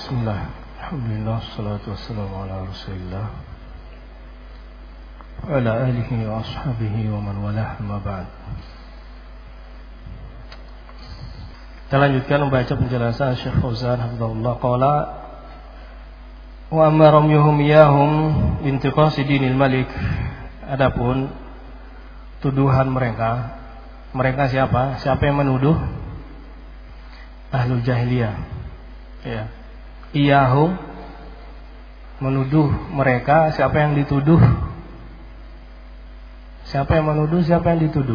Bismillah, alhamdulillah, salatu wassalamu ala rasulillah wa ala alihi wa ashabihi wa man walah, amma ba'd. Kita lanjutkan membaca penjelasan Syekh Fauzan hafizahullah qala wa amma ramyuhum iyahum bintiqasi dinil malik. Adapun tuduhan mereka siapa? Siapa yang menuduh? Ahlul jahiliyah. Ya. Iyahum menuduh mereka. Siapa yang dituduh? Siapa yang menuduh? Siapa yang dituduh?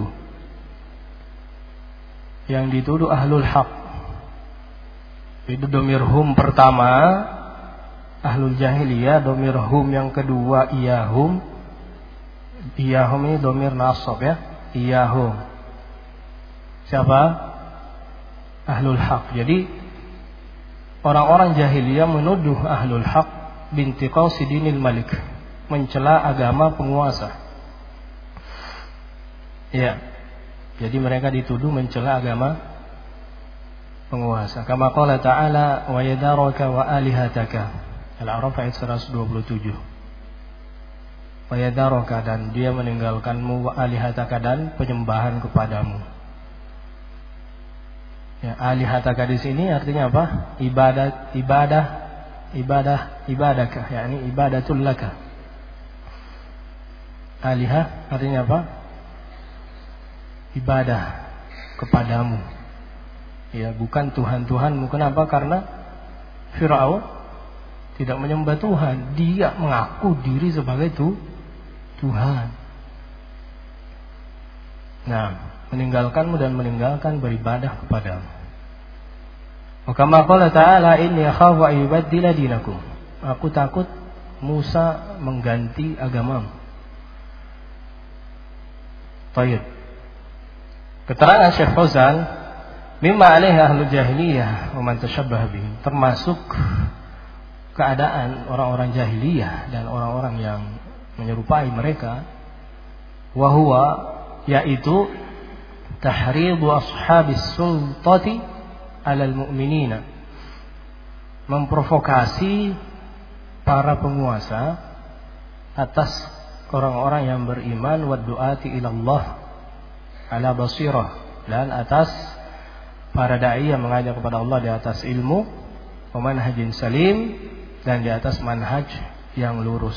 Yang dituduh ahlul haq. Itu domir hum pertama ahlul jahiliyah, domir hum yang kedua iyahum. Iyahum ini domir nasab ya. Iyahum. Siapa? Ahlul haq. Jadi orang-orang jahiliyah menuduh ahlul haq bintiqasi dinil malik, mencela agama penguasa. Ya. Jadi mereka dituduh mencela agama penguasa. Kama qala ta'ala wa yadaraka wa alihataka. Al-A'raf ayat 127. Wa yadaraka, dan dia meninggalkanmu, wa alihataka, dan penyembahan kepadamu. Ya, alihataka di sini artinya apa? Ibadakah, yakni ibadatul laka. Alihah artinya apa? Ibadah kepadamu. Ya, bukan Tuhan-Tuhanmu. Kenapa? Karena Fir'aun tidak menyembah Tuhan. Dia mengaku diri sebagai Tuhan. Nah, meninggalkanmu dan meninggalkan beribadah kepadamu. Maka qala ta'ala inni akhafu an yubaddila dinakum. Aku takut Musa mengganti agamamu. Baik. Keterangan Syekh Fauzan, mimma alaihi ahlul jahiliyah wa man tashabbaha bihim, termasuk keadaan orang-orang jahiliyah dan orang-orang yang menyerupai mereka, wa huwa, yaitu tahridu ashabis sultati alal mu'minina, memprovokasi para penguasa atas orang-orang yang beriman, wa du'ati ilallah ala basirah, dan atas para dai yang mengajak kepada Allah di atas ilmu, wa manhajin salim, dan di atas manhaj yang lurus.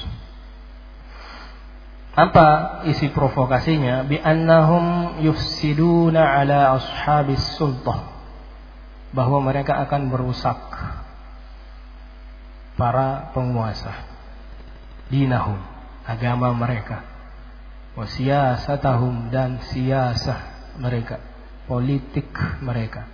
Apa isi provokasinya? Bi annahum yufsiduna ala ashabis sultah, bahwa mereka akan merusak para penguasa, dinahum, agama mereka, wa siyasatahum, dan siyasah mereka, politik mereka.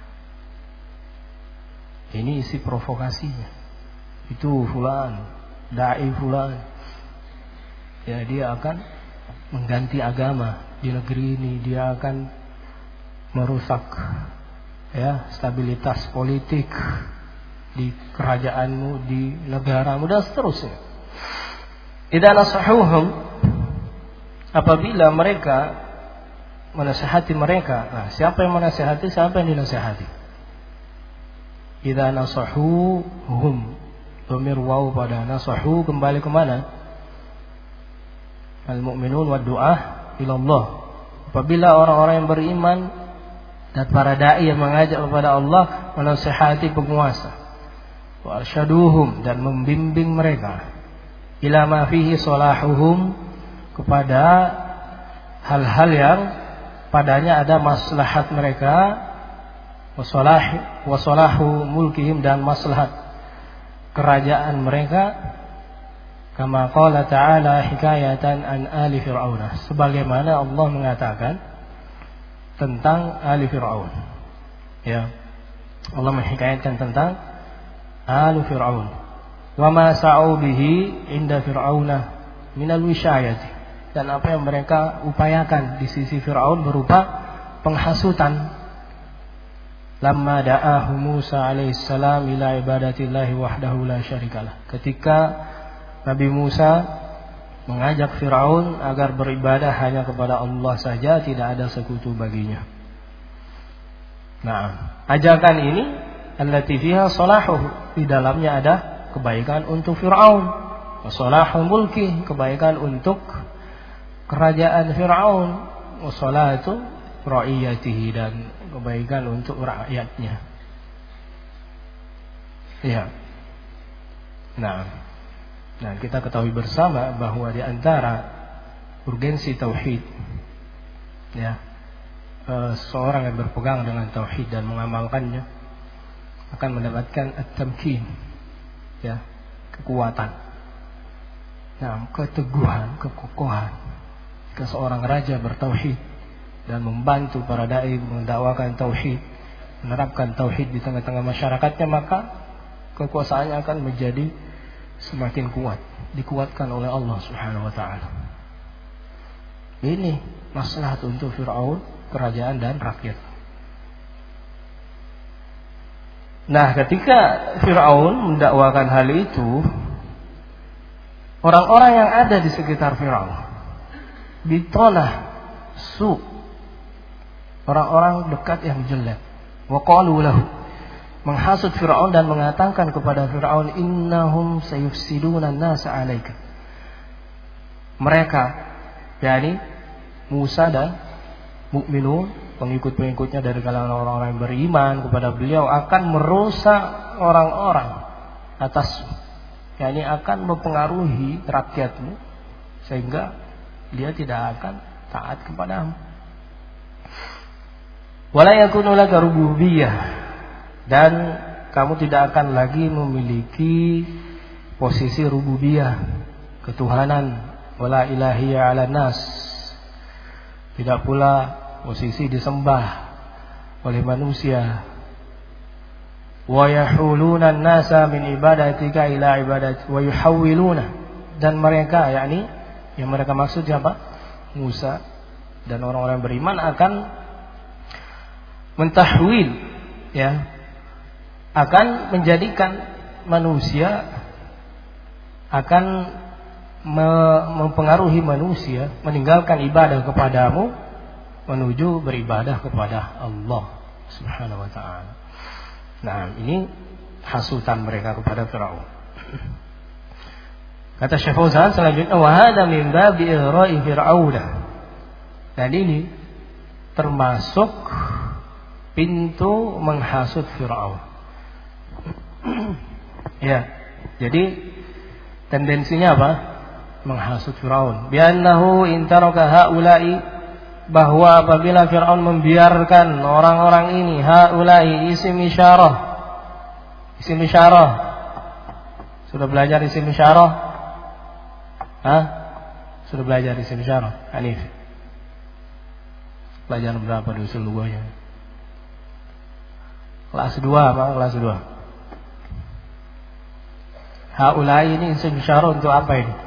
Ini isi provokasinya. Itu fulan, dai fulan, ya, dia akan mengganti agama di negeri ini, dia akan merusak ya stabilitas politik di kerajaanmu, di negaramu, dan seterusnya. Idza nasahuhum, apabila mereka menasihati mereka. Nah, siapa yang menasihati, siapa yang dinasihati? Idza nasahuhum, domir waw pada nasahu kembali ke mana? Al-mu'minun wa du'ah ilallah. Apabila orang-orang yang beriman dan para dai yang mengajak kepada Allah menasihati penguasa, wa arsyaduhum, dan membimbing mereka, ila ma fihi salahuhum, kepada hal-hal yang padanya ada maslahat mereka, wa salahu mulkihim, dan maslahat kerajaan mereka. Kama qala ta'ala hikayatan an ali fir'auna, sebagaimana Allah mengatakan tentang ali fir'aun. Ya. Allah menghikayatkan tentang ali fir'aun. Wa ma sa'u bihi inda fir'auna minal wisyayati, dan apa yang mereka upayakan di sisi Fir'aun berupa penghasutan. Lamma da'ahu Musa alaihissalam ila ibadatillahi wahdahu la syarikalah, ketika Nabi Musa mengajak Fir'aun agar beribadah hanya kepada Allah saja, tidak ada sekutu baginya. Nah, ajakan ini allati fiha salahuhu di dalamnya ada kebaikan untuk Fir'aun. Wa salahul mulki, kebaikan untuk kerajaan Fir'aun. Wa salatu ra'iyatihi, dan kebaikan untuk rakyatnya. Ya. Nah, kita ketahui bersama bahwa di antara urgensi tauhid, ya, seorang yang berpegang dengan tauhid dan mengamalkannya akan mendapatkan at-tamkin, ya, kekuatan, nah, keteguhan, kekokohan. Jika seorang raja bertauhid dan membantu para dai mendakwakan tauhid, menerapkan tauhid di tengah-tengah masyarakatnya, maka kekuasaannya akan menjadi semakin kuat, dikuatkan oleh Allah Subhanahu wa taala. Ini maslahat untuk Fir'aun, kerajaan dan rakyat. Nah, ketika Fir'aun mendakwakan hal itu, orang-orang yang ada di sekitar Fir'aun bitonah su, orang-orang dekat yang jelek, wa qalu lahu, menghasut Fir'aun dan mengatakan kepada Fir'aun, innahum sayufsiduna an-nasa 'alaika. Mereka, yakni Musa dan mukminun, pengikut-pengikutnya dari kalangan orang-orang yang beriman kepada beliau, akan merusak orang-orang atasmu, yakni akan mempengaruhi rakyatmu sehingga dia tidak akan taat kepadamu. Wala yakunu laka rububiyyah, dan kamu tidak akan lagi memiliki posisi rububiyah, ketuhanan, wala ilahiyya 'ala nas, tidak pula posisi disembah oleh manusia. Wa yahuluna an-nasa min ibadatika ila ibadati wa yuhawwiluna, dan mereka, yakni yang mereka maksud siapa? Musa dan orang-orang beriman akan mentahwil, ya, akan menjadikan manusia, akan mempengaruhi manusia meninggalkan ibadah kepadamu menuju beribadah kepada Allah Subhanahu wa ta'ala. Nah, ini hasutan mereka kepada Firaun. Kata Syekh Fauzan selanjutnya, wa hadza min babi ighra'i fir'auna, dan ini termasuk pintu menghasut Firaun. Ya, jadi tendensinya apa? Menghasut Firaun. Bi'annahu intaraka haula'i, bahwa apabila Firaun membiarkan orang-orang ini, haula'i isim isyarah. Isim isyarah. Sudah belajar isim isyarah? Hah? Sudah belajar isim isyarah? Hanif. Pelajaran berapa di usul lughahnya? Kelas 2 apa? Kelas 2. Haula'i ini isim isyarah untuk apa ini?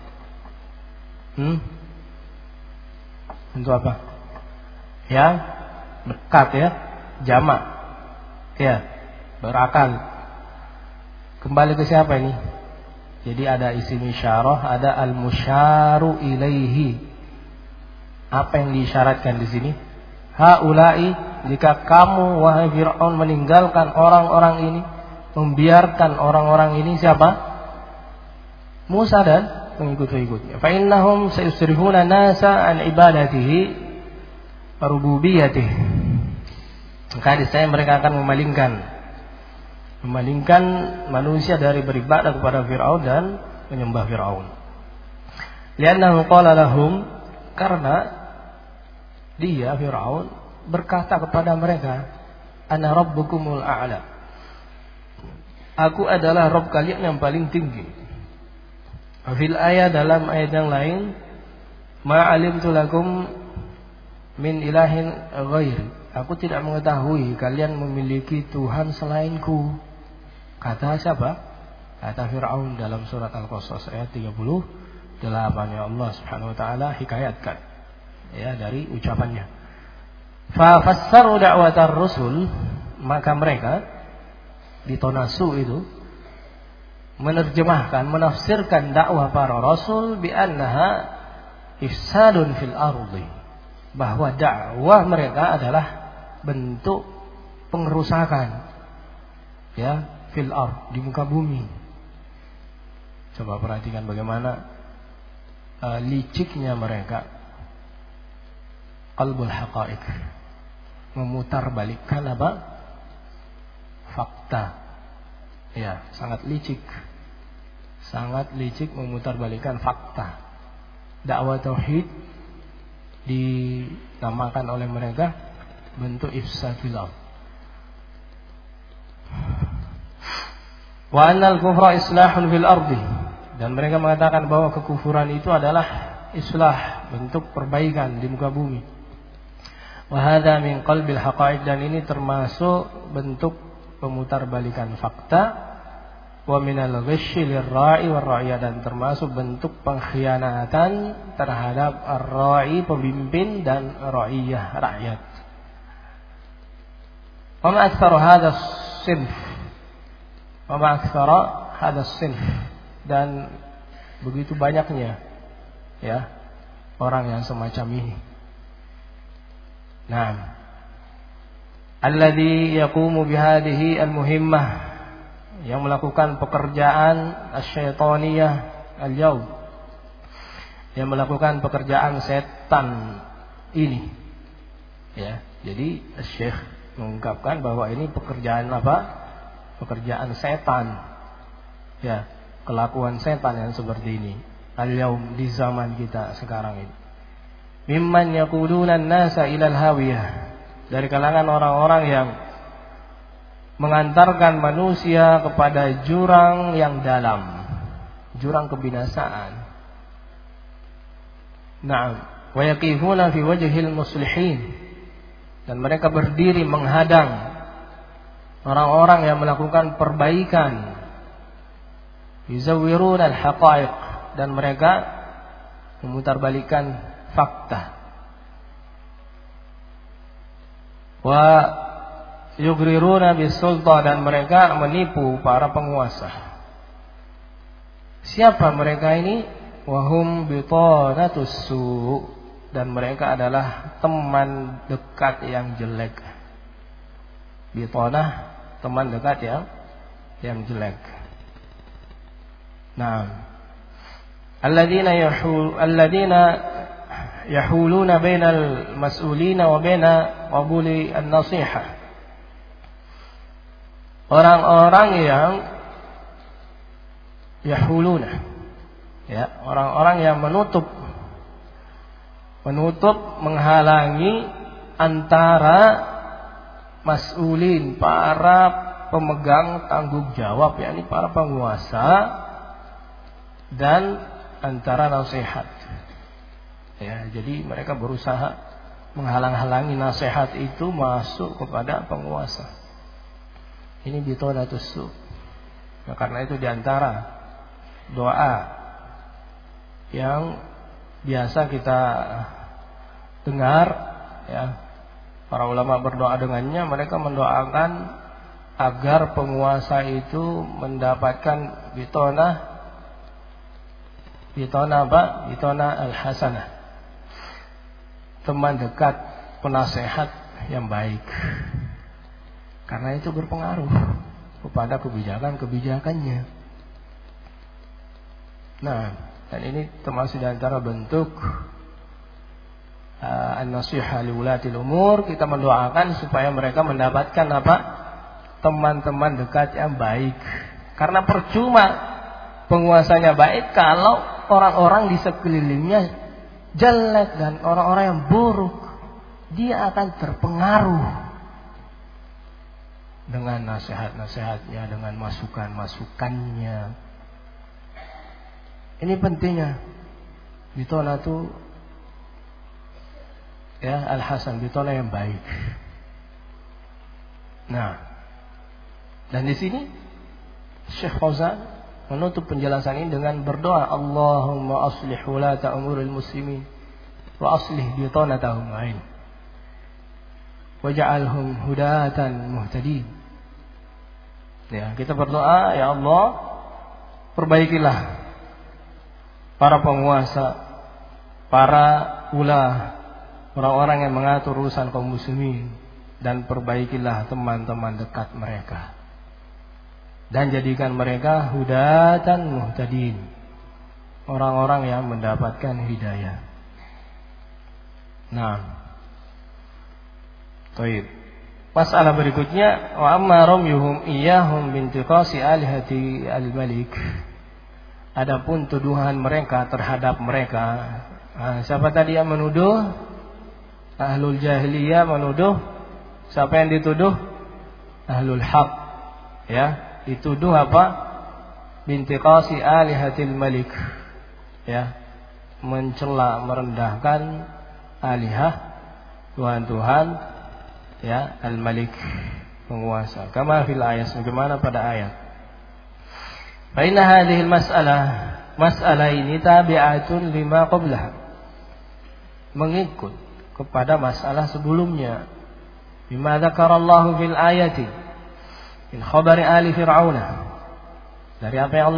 Untuk apa? Yang dekat, ya, jamak, ya, berakal. Kembali ke siapa ini? Jadi ada isim isyarah, ada al-musyaru ilaihi. Apa yang diisyaratkan di sini? Haula'i, jika kamu wahai Fir'aun meninggalkan orang-orang ini, membiarkan orang-orang ini, siapa? Musa dan pengikut-pengikutnya. Fa innahum sayusrifuna nasa an ibadatihi rububiyyatihi. Maka disini mereka akan memalingkan manusia dari beribadah kepada Firaun dan menyembah Firaun. Liannahu qala lahum, karena dia Firaun berkata kepada mereka, ana rabbukumul a'la, aku adalah Rabb kalian yang paling tinggi. Fil ayat, dalam ayat yang lain, ma'alimtu lakum min ilahin ghairi, aku tidak mengetahui kalian memiliki Tuhan selainku. Kata siapa? Kata Fir'aun dalam surat Al-Qasas ayat 38, ya Allah Subhanahu wa taala hikayatkan, ya, dari ucapannya. Fa fassaru da'watar rusul, maka mereka ditonasu itu menerjemahkan, menafsirkan dakwah para rasul bi annaha ifsadun fil ardi, bahwa dakwah mereka adalah bentuk pengerusakan, ya, fil ard, di muka bumi. Coba perhatikan bagaimana liciknya mereka. Qalbul haqa'iq, memutarbalikkan apa? Fakta. Ya, sangat licik. Sangat licik memutarbalikkan fakta. Dakwah tauhid dinamakan oleh mereka bentuk ifsad fil ard. Wa annal kufra islahun fil ardi, dan mereka mengatakan bahwa kekufuran itu adalah islah, bentuk perbaikan di muka bumi. Wa hadza min qalbil haqa'iq, dan ini termasuk bentuk pemutarbalikan fakta. Wa minal ghishyi lirra'i war-ra'iyah, dan termasuk bentuk pengkhianatan terhadap ar-ra'i, pemimpin, dan ra'iyah, rakyat. Wa ma aktsara hadzal sinf, wa ma aktsara hadzal sinf, dan begitu banyaknya ya orang yang semacam ini. Naam. Alladzi yaqumu bihadhihi al-muhimmah, yang melakukan pekerjaan asy-syaitaniyah al-yaum, yang melakukan pekerjaan setan ini. Ya, jadi Syekh mengungkapkan bahwa ini pekerjaan apa? Pekerjaan setan. Ya, kelakuan setan yang seperti ini al-yaum, di zaman kita sekarang ini. Mimman yaquluna an-nasa ilal hawiyah, dari kalangan orang-orang yang mengantarkan manusia kepada jurang yang dalam, jurang kebinasaan. Naam, wa yaqifuna fi wajhil muslihin, dan mereka berdiri menghadang orang-orang yang melakukan perbaikan. Yuzawwiruna al-haqa'iq, dan mereka memutarbalikkan fakta. Wa yugriruna bisulta, dan mereka menipu para penguasa. Siapa mereka ini? Wahum bitanatus su', dan mereka adalah teman dekat yang jelek. Bitanah, teman dekat yang jelek. Nah, alladzina yahuluna bainal mas'ulina wa baina qabuli an-nasihah, orang-orang yang yahuluna, ya, orang-orang yang menutup, menghalangi antara mas'ulin, para pemegang tanggung jawab, yakni para penguasa, dan antara nasihat. Ya, jadi mereka berusaha menghalang-halangi nasihat itu masuk kepada penguasa. Ini bitanatus su'. Nah, karena itu diantara doa yang biasa kita dengar, ya, para ulama berdoa dengannya, mereka mendoakan agar penguasa itu mendapatkan bitanah apa? Bitanah al-hasanah, teman dekat, penasehat yang baik. Karena itu berpengaruh kepada kebijakan-kebijakannya. Nah, dan ini termasuk di antara bentuk an-nasihah li wulatil umur. Kita mendoakan supaya mereka mendapatkan apa? Teman-teman dekat yang baik. Karena percuma penguasanya baik kalau orang-orang di sekelilingnya jelek dan orang-orang yang buruk. Dia akan terpengaruh dengan nasihat-nasihatnya, dengan masukan-masukannya. Ini pentingnya bitana itu, ya, al-hasan, bitana yang baik. Nah, dan di sini Syekh Fauzan menutup penjelasan ini dengan berdoa, Allahumma aslih wulata umuril muslimin wa aslih bitanatahum ain waj'alhum hudatan muhtadin. Ya, kita berdoa, ya Allah, perbaikilah para penguasa, para ulah, orang-orang yang mengatur urusan kaum muslimin, dan perbaikilah teman-teman dekat mereka. dan jadikan mereka hudatan muhtadin, orang-orang yang mendapatkan hidayah. Nah, baik. Masalah berikutnya, wa amma ramyuhum iyyahum bintiqasi alihati al-malik. Adapun tuduhan mereka terhadap mereka, siapa tadi yang menuduh? Ahlul jahiliyah menuduh. Siapa yang dituduh? Ahlul haq. Ya, dituduh apa? Bintiqasi alihatil malik. Ya, mencela, merendahkan alihah Tuhan-Tuhan, ya, al-malik, penguasa. Kama fil ayat, bagaimana pada ayat. Fa inna hadhihi masalah ini tabi'atun lima qablaha, mengikut kepada masalah sebelumnya. Bima dzakarallahu fil ayati min khabari ali fir'aun, dari apa yang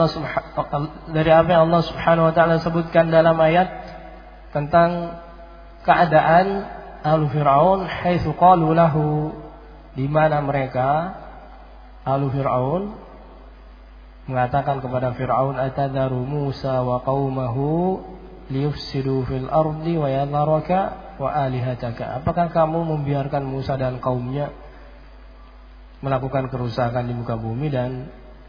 Allah Subhanahu wa taala sebutkan dalam ayat tentang keadaan ahlu Fir'aun, haitsu qalu lahu, di mana mereka ahlu Fir'aun mengatakan kepada Fir'aun, atadharu Musa wa qaumahu liyufsidu fil ardi wa yadharaka wa alihataka. Apakah kamu membiarkan Musa dan kaumnya melakukan kerusakan di muka bumi dan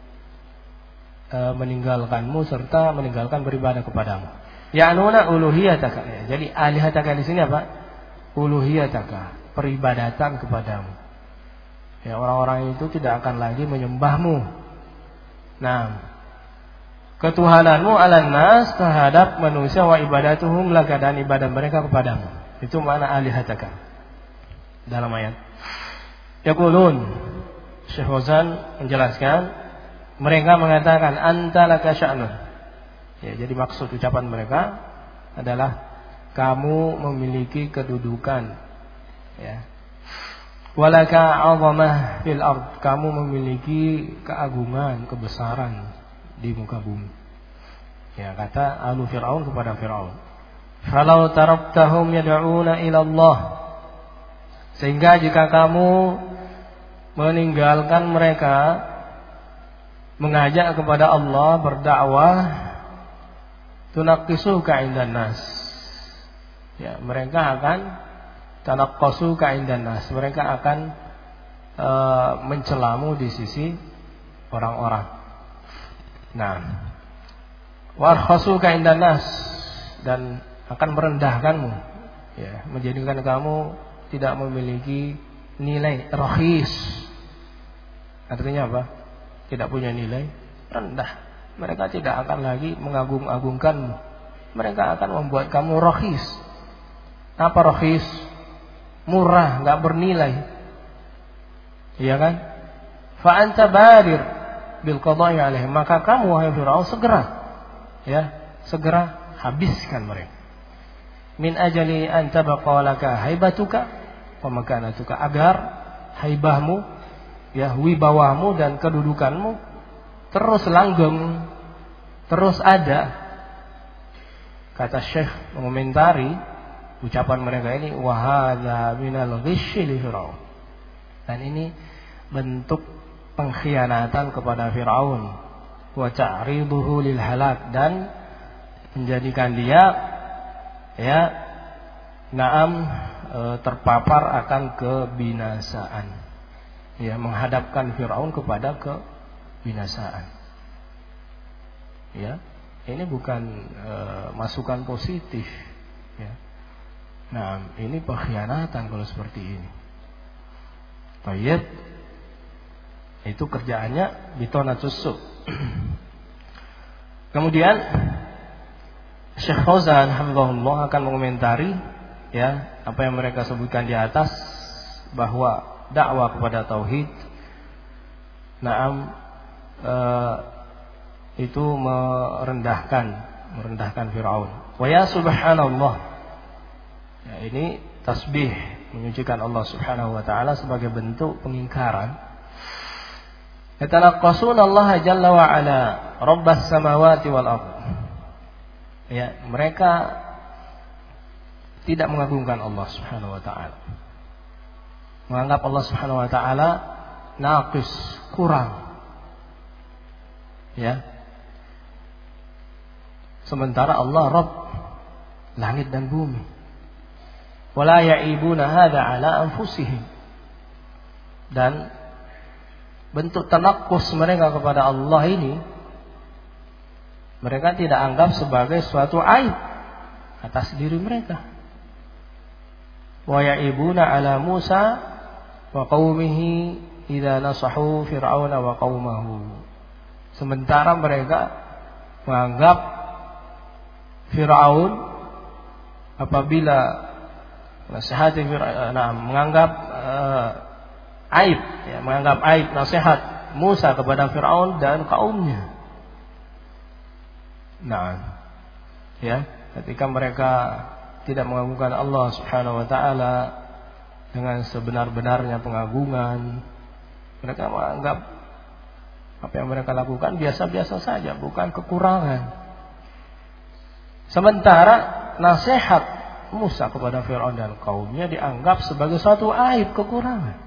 meninggalkanmu serta meninggalkan beribadah kepadamu? Ya'nuna uluhiyataka. Jadi alihataka di sini apa? Uluhiyataka, peribadatan kepadamu. Ya, orang-orang itu tidak akan lagi menyembahmu. Nah, ketuhananmu alan nas terhadap manusia, wa ibadatuhum laka, dan ibadah mereka kepadamu. Itu makna alihataka dalam ayat. Yaqulun, Syekh Fauzan menjelaskan, mereka mengatakan anta laka sya'nun. Ya, jadi maksud ucapan mereka adalah kamu memiliki kedudukan, ya. Walaka 'azamah fil ard, kamu memiliki keagungan, kebesaran di muka bumi. Ya, kata ahlu Fir'aun kepada Fir'aun. Falau taraktahum yad'una ila Allah, sehingga jika kamu meninggalkan mereka mengajak kepada Allah, berdakwah, tunaqqisuka 'indan nas. Ya, mereka akan tanaqqasuka 'indan nas. Mereka akan mencelamu di sisi orang-orang. Nah, warkhasuka 'indan nas, dan akan merendahkanmu, ya, menjadikan kamu tidak memiliki nilai, rakhis. Artinya apa? Tidak punya nilai, rendah. Mereka tidak akan lagi mengagung-agungkanmu. Mereka akan membuat kamu rakhis. Apa rakhis? Murah, enggak bernilai. Iya kan? Fa anta badir bil qada'i alaihim, maka kamu wahai Fir'aun segera, ya, segera habiskan mereka. Min ajali an tabqa laka haibatuka wa makanatuka, agar haibahmu, ya, wibawahmu dan kedudukanmu terus langgeng, terus ada. Kata Syekh mengomentari ucapan mereka ini, wa hadza minal ghisyi li Fir'aun, dan ini bentuk pengkhianatan kepada Fir'aun, wa ta'riduhu lil halak, dan menjadikan dia, ya, terpapar akan kebinasaan, ya, menghadapkan Fir'aun kepada kebinasaan. Ya, ini bukan masukan positif, ya. Nah, ini pengkhianatan kalau seperti ini. Baik, itu kerjaannya bitonatsus su. Kemudian Syekh Fauzan hafizahullah akan mengomentari, ya, apa yang mereka sebutkan di atas, bahwa dakwah kepada tauhid, itu merendahkan Fir'aun. Wa ya subhanallah, ya, ini tasbih, menyucikan Allah Subhanahu wa taala sebagai bentuk pengingkaran. Yatanaqqasuna Allah jalla wa ala rabbas samawati wal ardh. Ya, mereka tidak mengagungkan Allah Subhanahu wa taala. Menganggap Allah Subhanahu wa taala naqis, kurang. Ya. Sementara Allah Rabb langit dan bumi. Wala ya'ibuna hadza ala anfusihim. Dan bentuk tanakkus mereka kepada Allah ini mereka tidak anggap sebagai suatu aib atas diri mereka. Wa ya'ibuna ala Musa wa qaumihi idza nasahu fir'auna wa qaumahu. Sementara mereka menganggap Fir'aun apabila nasihati menganggap aib, ya, menganggap aib nasihat Musa kepada Fir'aun dan kaumnya. Nah, ya, ketika mereka tidak mengagungkan Allah Subhanahu wa taala dengan sebenar-benarnya pengagungan, mereka menganggap apa yang mereka lakukan biasa-biasa saja, bukan kekurangan. Sementara nasihat Musa kepada Fir'aun dan kaumnya dianggap sebagai suatu aib, kekurangan.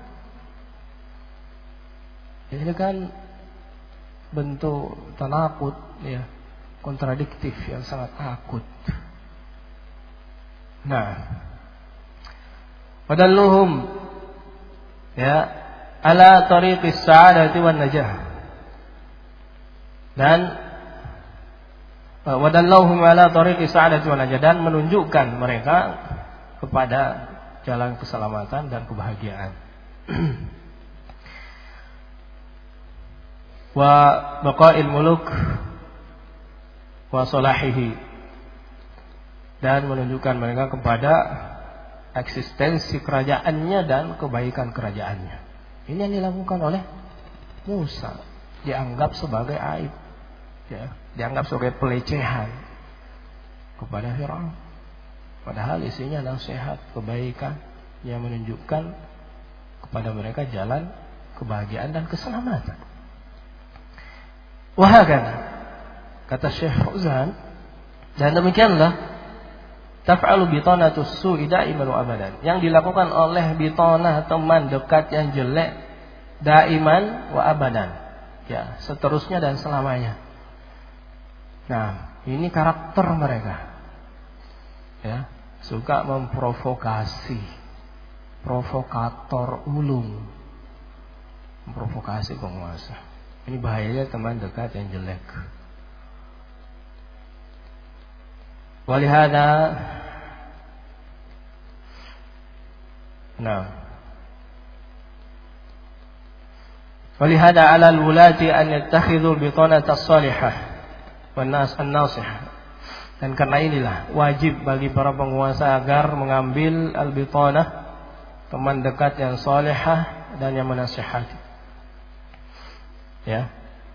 Ini kan bentuk tanakut, ya, kontradiktif yang sangat akut. Nah, wadalluhum, ya, ala tariqis sa'adati wan najah. Dan wadallahum ala tariqis sa'adati wan najah, dan menunjukkan mereka kepada jalan keselamatan dan kebahagiaan. Wa baqa'il muluk wa salahihi, dan menunjukkan mereka kepada eksistensi kerajaannya dan kebaikan kerajaannya. Ini yang dilakukan oleh Musa, dianggap sebagai aib, ya, dianggap sebagai pelecehan kepada Fir'aun. Padahal isinya nasihat kebaikan yang menunjukkan kepada mereka jalan kebahagiaan dan keselamatan. Wahakana, kata Syekh Fauzan, dan demikianlah taf'alu bitanatus su'i daiman wa abadan, yang dilakukan oleh bitanah teman dekat yang jelek daiman wa abadan, ya, seterusnya dan selamanya. Nah, ini karakter mereka, ya, suka memprovokasi, provokator ulung, memprovokasi penguasa. Ini bahayanya teman dekat yang jelek. Walihada, nah, walihada ala al-wulati an yattakhidhu al-bitanata as-salihah wan nas an-nasihah. Dan karena inilah wajib bagi para penguasa agar mengambil al-bitanah, teman dekat yang salihah dan yang menasihati. Ya,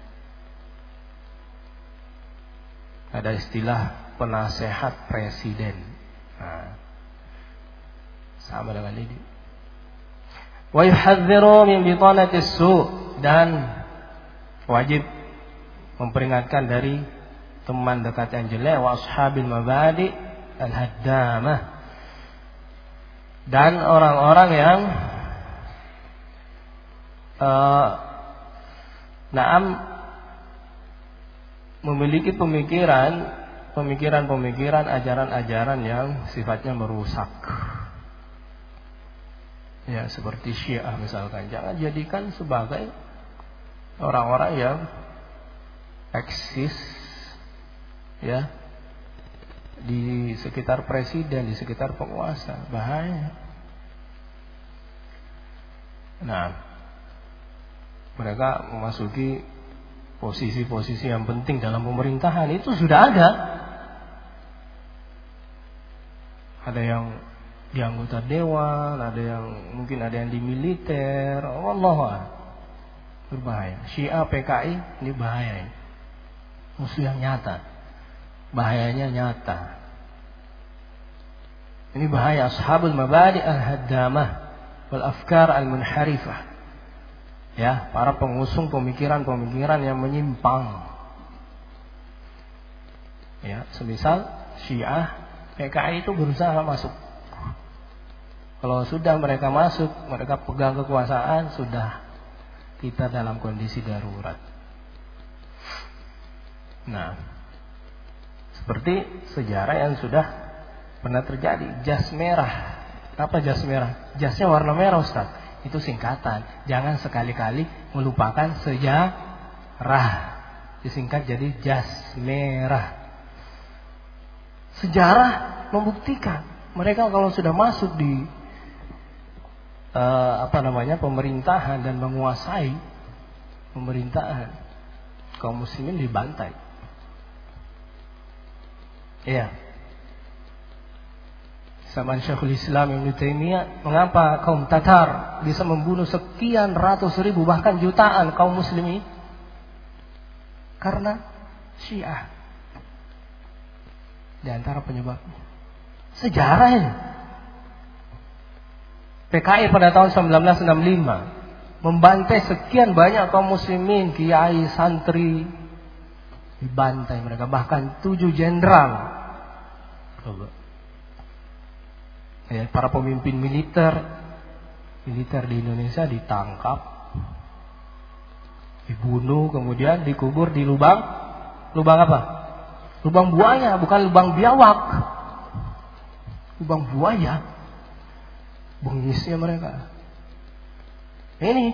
ada istilah penasehat presiden. Nah, sama dengan ini. Wa yuhadziru min bitanatis su', dan wajib memperingatkan dari teman dekat yang jelek, wa ashabil mabadi al-haddamah, dan orang-orang yang memiliki pemikiran-pemikiran, ajaran-ajaran yang sifatnya merusak. Ya, seperti Syiah misalkan. Jangan jadikan sebagai orang-orang yang eksis, ya, di sekitar presiden, di sekitar penguasa. Bahaya. Nah, mereka memasuki posisi-posisi yang penting dalam pemerintahan, itu sudah ada. Ada yang di anggota dewan, ada yang mungkin ada yang di militer. Wallah, berbahaya. Syiah PKI ini bahaya, musuh yang nyata, bahayanya nyata. Ini bahaya ashabul mabadi al-haddamah wal afkar al-munharifah. Ya, para pengusung pemikiran-pemikiran yang menyimpang. Ya, semisal Syiah, PKI itu berusaha masuk. Kalau sudah mereka masuk, mereka pegang kekuasaan, sudah kita dalam kondisi darurat. Nah, seperti sejarah yang sudah pernah terjadi. Jas merah. Apa jas merah? Jasnya warna merah, Ustaz. Itu singkatan. Jangan sekali-kali melupakan sejarah. Disingkat jadi jas merah. Sejarah membuktikan mereka kalau sudah masuk di pemerintahan dan menguasai pemerintahan, kaum muslimin dibantai. Iya. Zaman Syekhul Islam Ibnu Taimiyah, mengapa kaum Tatar bisa membunuh sekian ratus ribu bahkan jutaan kaum muslimin? Karena Syiah. Di antara penyebabnya sejarah ini. PKI pada tahun 1965 membantai sekian banyak kaum muslimin, kiai, santri, dibantai mereka, bahkan 7 jenderal. Ya, para pemimpin militer di Indonesia ditangkap, dibunuh, kemudian dikubur di lubang apa? Lubang buaya, bukan lubang biawak. Lubang buaya. Bengisnya mereka. Ini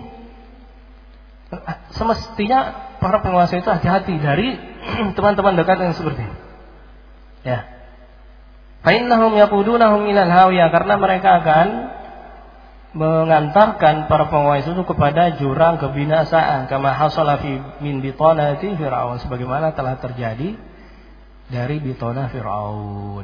semestinya para penguasa itu hati-hati dari teman-teman dekat yang seperti ini. Ya. Fa'innahum yaqudunahum ilal hawiyah, karena mereka akan mengantarkan para penguasa itu kepada jurang kebinasaan, kama hasala fi min bitanati Fir'aun, sebagaimana telah terjadi dari bitanah Fir'aun.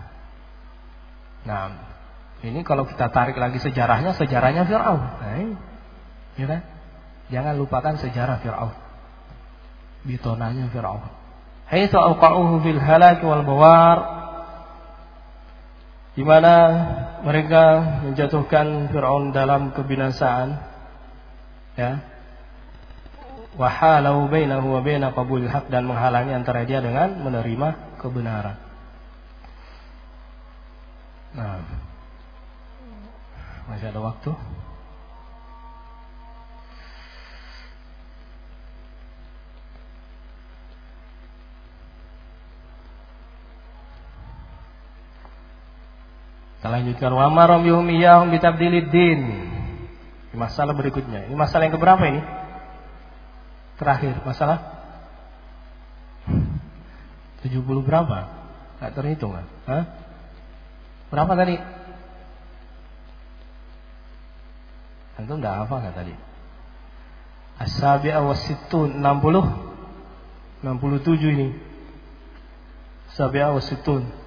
Nah, ini kalau kita tarik lagi sejarahnya Fir'aun. Nah, ya kan? Jangan lupakan sejarah Fir'aun. Bitanahnya Fir'aun. Haitsu awqa'uhu fil halak wal bawar, di mana mereka menjatuhkan Fir'aun dalam kebinasaan, ya, wa halau bainahu wa baina qabulil haq, dan menghalangi antara dia dengan menerima kebenaran. Nah, masih ada waktu. Kita lanjutkan. Wa amarum bihum iyyahum bitabdilid din. Masalah berikutnya. Ini masalah yang keberapa ini? Terakhir, masalah 70 berapa? Enggak terhitung kan? Hah? Berapa tadi? Antum enggak hafal enggak tadi? As-sabi'a was-sittun, 67 ini. Sabi'a was-sittun.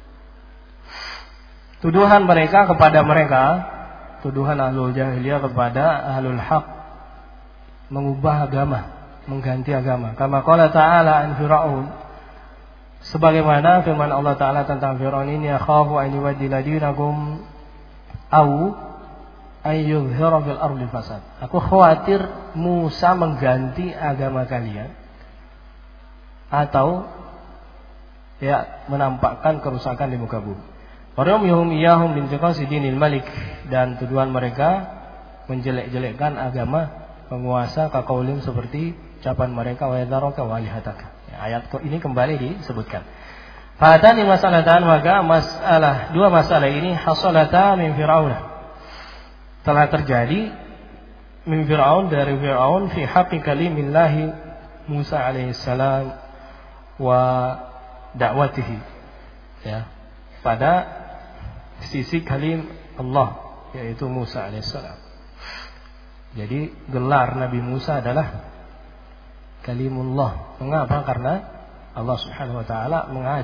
Tuduhan mereka kepada mereka, tuduhan ahlul jahiliyah kepada ahlul haq, mengubah agama, mengganti agama. Kama qala ta'ala an Fir'aun, sebagaimana firman Allah Ta'ala tentang Fir'aun ini, akhafu an yubaddila dinakum aw ay yuzhira fil ardi fasad. Aku khawatir Musa mengganti agama kalian atau ya menampakkan kerusakan di muka bumi. Waramyuhum iyahum bintiqasi dinil malik, dan tuduhan mereka menjelek-jelekkan agama penguasa, kaqaulim, seperti ucapan mereka, wa yadaraka wa alihataka. Ya, ayat ini kembali disebutkan. Fatani masalatan, maka dua masalah ini hasalata min Fir'aun, telah terjadi min Fir'aun, dari Fir'aun, fi haqqi kalimillahi Musa alaihissalam wa da'watihi, ya, pada sisi kalim Allah, yaitu Musa alaihissalam. Jadi gelar Nabi Musa adalah Kalimullah. Mengapa? Karena Allah Subhanahu wa taala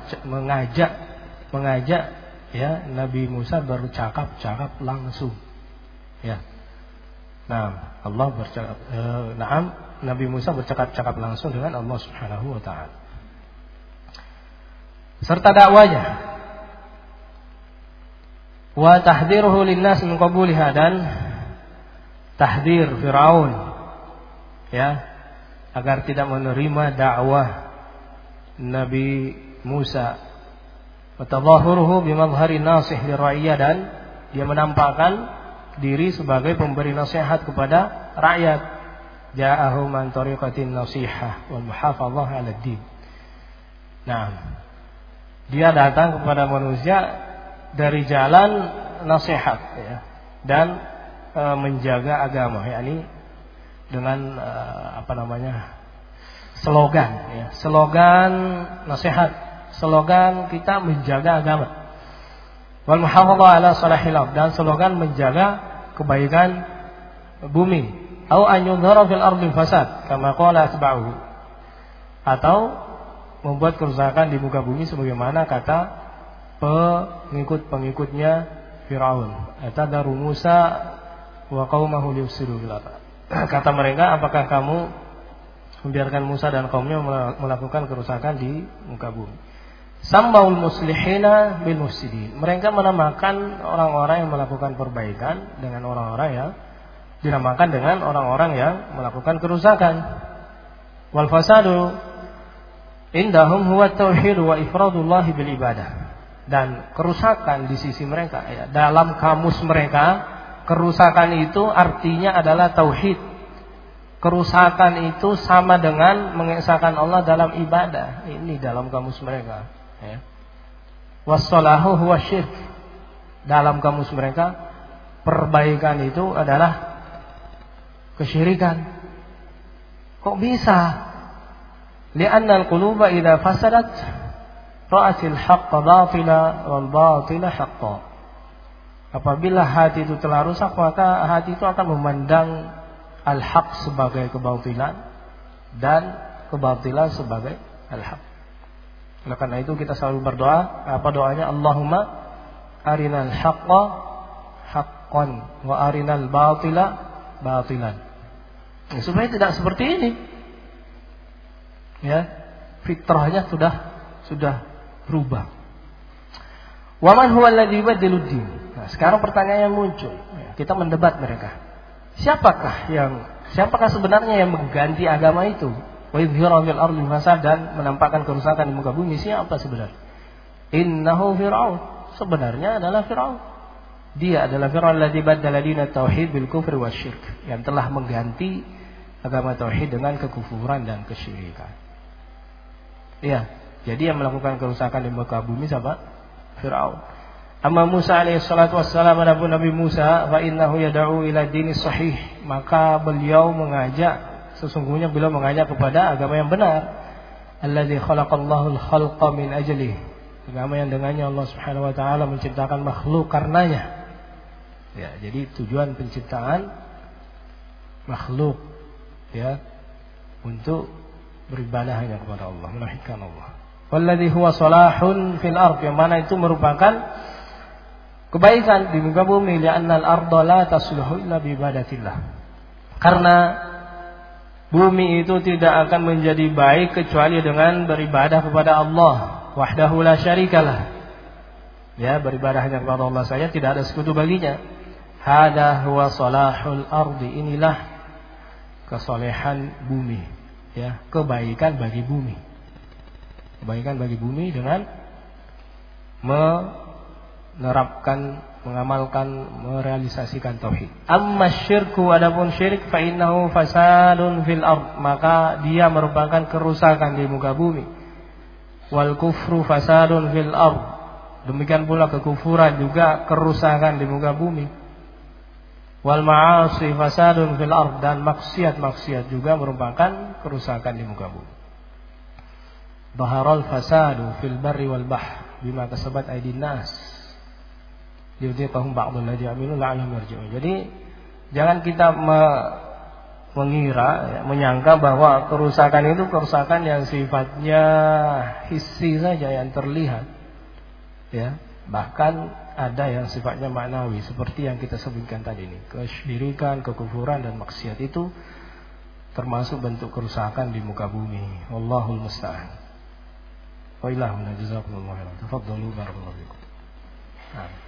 mengajak ya Nabi Musa bercakap langsung. Ya. Nah, Allah bercakap Nabi Musa bercakap langsung dengan Allah Subhanahu wa taala. Serta dakwanya, wa tahdhiruhu linnas min qabuliha, dan tahdzir Firaun, ya, agar tidak menerima dakwah Nabi Musa, wa tadhahuruhu bimadhhari nasih lira'iyah, dan dia menampakkan diri sebagai pemberi nasihat kepada rakyat. Ja'ahum an tariqatin nasihah wal muhafadzah 'ala ad-din. Nah, dia datang kepada manusia dari jalan nasihat ya, dan menjaga agama, yakni dengan slogan ya, slogan nasihat, slogan kita menjaga agama. Wal muhafadzah ala salahil ard, dan slogan menjaga kebaikan bumi. Au an yudhara fil ardi fasad kama qala atba'uhu, atau membuat kerusakan di muka bumi sebagaimana kata pengikut-pengikutnya Firaun. Atadaru Musa wa qaumahu liyufsidu fil ardh. Kata mereka, apakah kamu membiarkan Musa dan kaumnya melakukan kerusakan di muka bumi? Sammaul muslihina bil mufsidin. Mereka menamakan orang-orang yang melakukan perbaikan dengan orang-orang yang dinamakan dengan orang-orang yang melakukan kerusakan. Wal fasadu indahum huwa tauhid wa ifradullah bil ibadah. Dan kerusakan di sisi mereka ya, dalam kamus mereka, kerusakan itu artinya adalah tauhid. Kerusakan itu sama dengan mengesahkan Allah dalam ibadah. Ini dalam kamus mereka ya. Wassalahu huwa syirk. Dalam kamus mereka, perbaikan itu adalah kesyirikan. Kok bisa? Li'anna al-quluba idza fasadat ra'atil haqqa batila wal batila haqqa. Apabila hati itu telah rusak, maka hati itu akan memandang al-haq sebagai kebatilan dan kebatilan sebagai al-haq. Oleh karena itu kita selalu berdoa, apa doanya? Allahumma arinal haqqa haqqan wa arinal batila batilan. Ya, supaya tidak seperti ini. Ya, fitrahnya sudah berubah. Wa man huwa alladhi yubaddilu din. Nah, sekarang pertanyaan yang muncul. Ya, kita mendebat mereka. Siapakah sebenarnya yang mengganti agama itu? Wa yudhhiru fil ardi fasad, dan menampakkan kerusakan di muka bumi. Siapa sebenarnya? Innahu Fir'aun. Sebenarnya adalah Fir'aun. Dia adalah Fir'aun alladzi baddala dinat tauhid bil kufri wasyirk, yang telah mengganti agama tauhid dengan kekufuran dan kesyirikan. Iya, jadi yang melakukan kerusakan di muka bumi siapa? Fir'aun. Amma Musa alaihi salatu wassalam, adapun Nabi Musa, fa innahu yad'u ila dinis sahih, maka beliau sesungguhnya beliau mengajak kepada agama yang benar. Alladzi khalaqallahu al-khalqa min ajlihi, agama yang dengannya Allah Subhanahu wa taala menciptakan makhluk karenanya. Ya, jadi tujuan penciptaan makhluk ya untuk beribadah hanya kepada Allah, menauhidkan Allah. Walladzi huwa salahun fil ardh, yang mana itu merupakan kebaikan di muka bumi. Li'anna al-ardha la tasluhu illa bi ibadatillah. Karena bumi itu tidak akan menjadi baik kecuali dengan beribadah kepada Allah wahdahu la syarikalah. Ya, beribadah hanya kepada Allah saja, tidak ada sekutu baginya. Hada huwa salahul ardi, inilah kesolehan bumi, ya, kebaikan bagi bumi. Kebaikan bagi bumi dengan menerapkan, mengamalkan, merealisasikan tauhid. Amma syirku, adapun syirik, fa innahu fasadun fil ard, maka dia merupakan kerusakan di muka bumi. Wal kufru fasadun fil ard, demikian pula kekufuran juga kerusakan di muka bumi. Wal ma'asi fasadun fil ard, dan maksiat juga merupakan kerusakan di muka bumi. Baharal fasadu fil barri wal bahr bima kasabat aydin nas yudhiqahum ba'dul ladzi amilu la'allahum yarji'un. Jadi jangan kita mengira ya, menyangka bahwa kerusakan itu kerusakan yang sifatnya hissi saja, yang terlihat. Ya, bahkan ada yang sifatnya maknawi seperti yang kita sebutkan tadi ini. Kesyirikan, kekufuran dan maksiat itu termasuk bentuk kerusakan di muka bumi. Wallahul musta'an. Wa ilahuna jazakumullahu khairan. Tafadhalu barakallahu fikum.